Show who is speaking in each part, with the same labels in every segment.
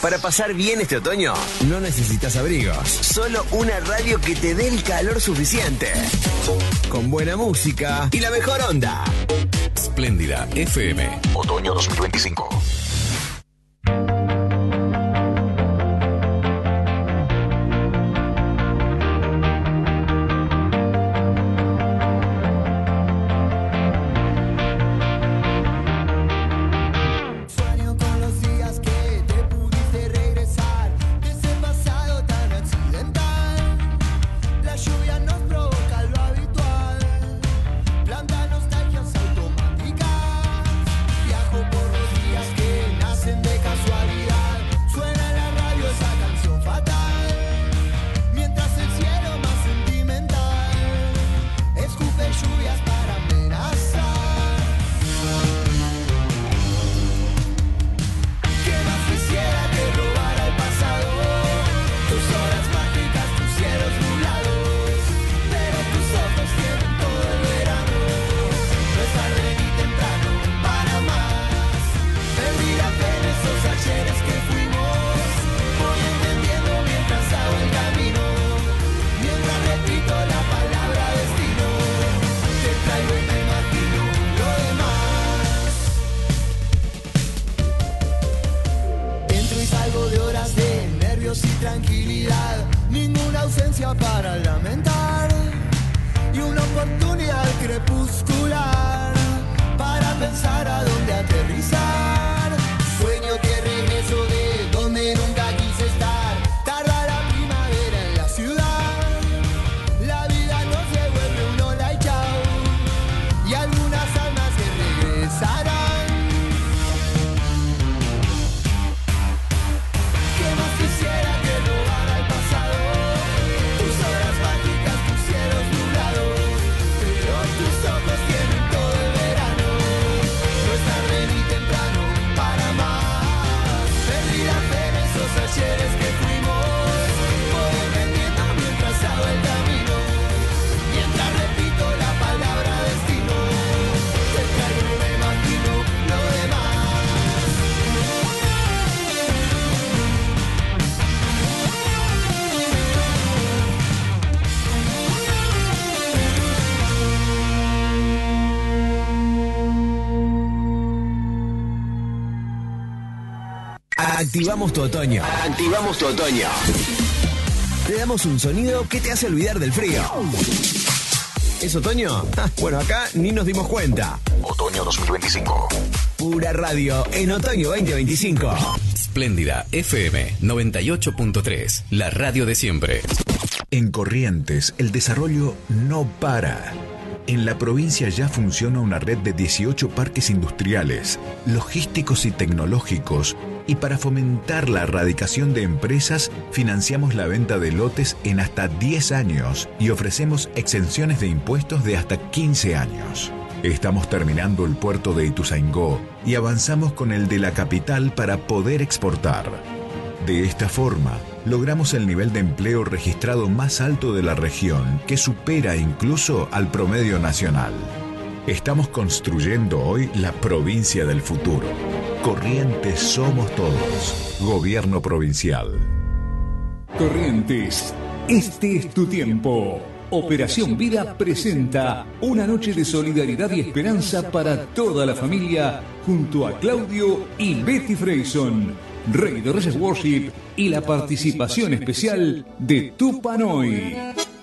Speaker 1: Para pasar bien este otoño, no necesitas abrigos. Solo una radio que te dé el calor suficiente. Con buena música y la mejor onda.
Speaker 2: Espléndida FM. Otoño 2025.
Speaker 1: Activamos tu otoño. Activamos tu otoño. Te damos un sonido que te hace olvidar del frío. ¿Es otoño? Bueno, acá ni nos dimos cuenta.
Speaker 2: Otoño 2025.
Speaker 1: Pura radio en otoño 2025.
Speaker 2: Espléndida FM 98.3. La radio de siempre.
Speaker 3: En Corrientes, el desarrollo no para. En la provincia ya funciona una red de 18 parques industriales, logísticos y tecnológicos, y para fomentar la erradicación de empresas, financiamos la venta de lotes en hasta 10 años y ofrecemos exenciones de impuestos de hasta 15 años. Estamos terminando el puerto de Ituzaingó y avanzamos con el de la capital para poder exportar. De esta forma, logramos el nivel de empleo registrado más alto de la región, que supera incluso al promedio nacional. Estamos construyendo hoy la provincia del futuro. Corrientes somos todos. Gobierno provincial.
Speaker 4: Corrientes, este es tu tiempo. Operación Vida presenta una noche de solidaridad y esperanza para toda la familia junto a Claudio y Betty Freyson, Rey de Reyes Worship y la participación especial de Tupanoi.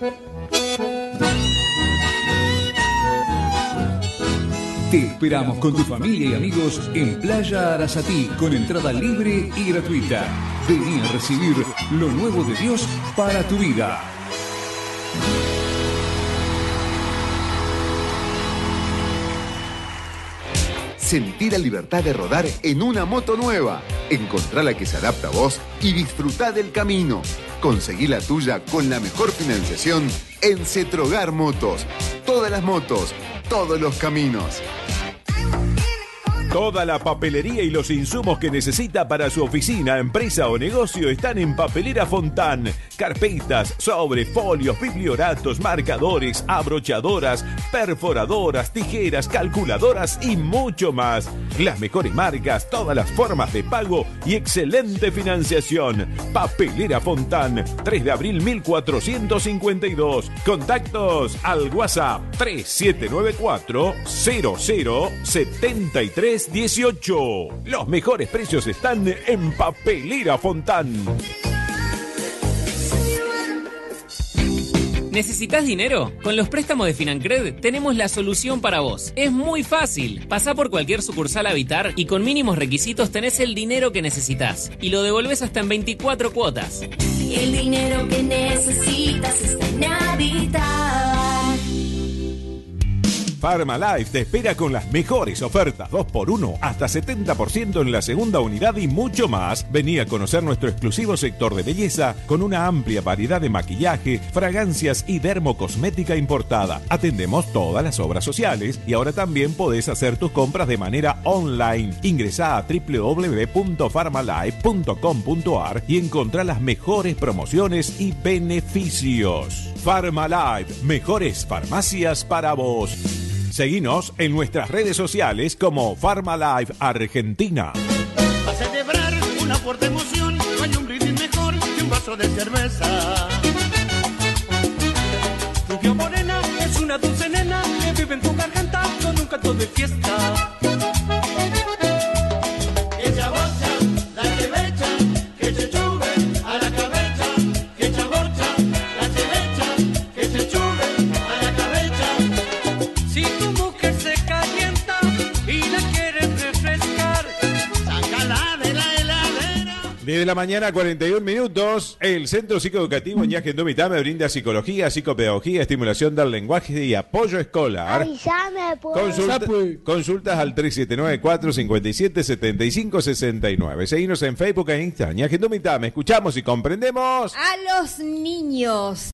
Speaker 4: Te esperamos con tu familia y amigos en Playa Arasatí con entrada libre y gratuita. Vení a recibir lo nuevo de Dios para tu vida.
Speaker 5: Sentí la libertad de rodar en una moto nueva. Encontrá la que se adapta a vos y disfrutá del camino. Conseguí la tuya con la mejor financiación en Cetrogar Motos. Todas las motos, todos los caminos.
Speaker 6: Toda la papelería y los insumos que necesita para su oficina, empresa o negocio están en Papelera Fontán. Carpetas, sobres, folios, biblioratos, marcadores, abrochadoras, perforadoras, tijeras, calculadoras y mucho más. Las mejores marcas, todas las formas de pago y excelente financiación. Papelera Fontán, 3 de abril 1452. Contactos al WhatsApp 3794 007318. Los mejores precios están en Papelera Fontán.
Speaker 7: ¿Necesitas dinero? Con los préstamos de Financred tenemos la solución para vos. Es muy fácil. Pasá por cualquier sucursal Habitar y con mínimos requisitos tenés el dinero que necesitas. Y lo devolvés hasta en 24 cuotas.
Speaker 8: El dinero que necesitas está en Habitar.
Speaker 6: Pharmalife te espera con las mejores ofertas 2x1, hasta 70% en la segunda unidad y mucho más. Vení a conocer nuestro exclusivo sector de belleza con una amplia variedad de maquillaje, fragancias y dermocosmética importada. Atendemos todas las obras sociales y ahora también podés hacer tus compras de manera online. Ingresá a www.pharmalife.com.ar y encontrá las mejores promociones y beneficios. Pharmalife, mejores farmacias para vos. Seguinos en nuestras redes sociales como Pharmalife Argentina.
Speaker 9: Para celebrar una fuerte emoción, no hay un brindis mejor que un vaso de cerveza. Rubio Morena es una dulce nena que vive en tu garganta con un canto de fiesta. Echa bocha, la chevecha, que se chube a la cabeza. Echa bocha, la chevecha, que se chube a la cabeza. Si tu mujer se calienta y la quieres refrescar, sácala de la heladera.
Speaker 6: 10 de la mañana, 41 minutos. El Centro Psicoeducativo Ñaje Ndomitame brinda psicología, psicopedagogía, estimulación del lenguaje y apoyo escolar.
Speaker 10: Ay, ya me puedo.
Speaker 6: Consultas al 3794-577569. Seguinos en Facebook e Instagram. Ñaje Ndomitame, escuchamos y comprendemos
Speaker 11: a los niños.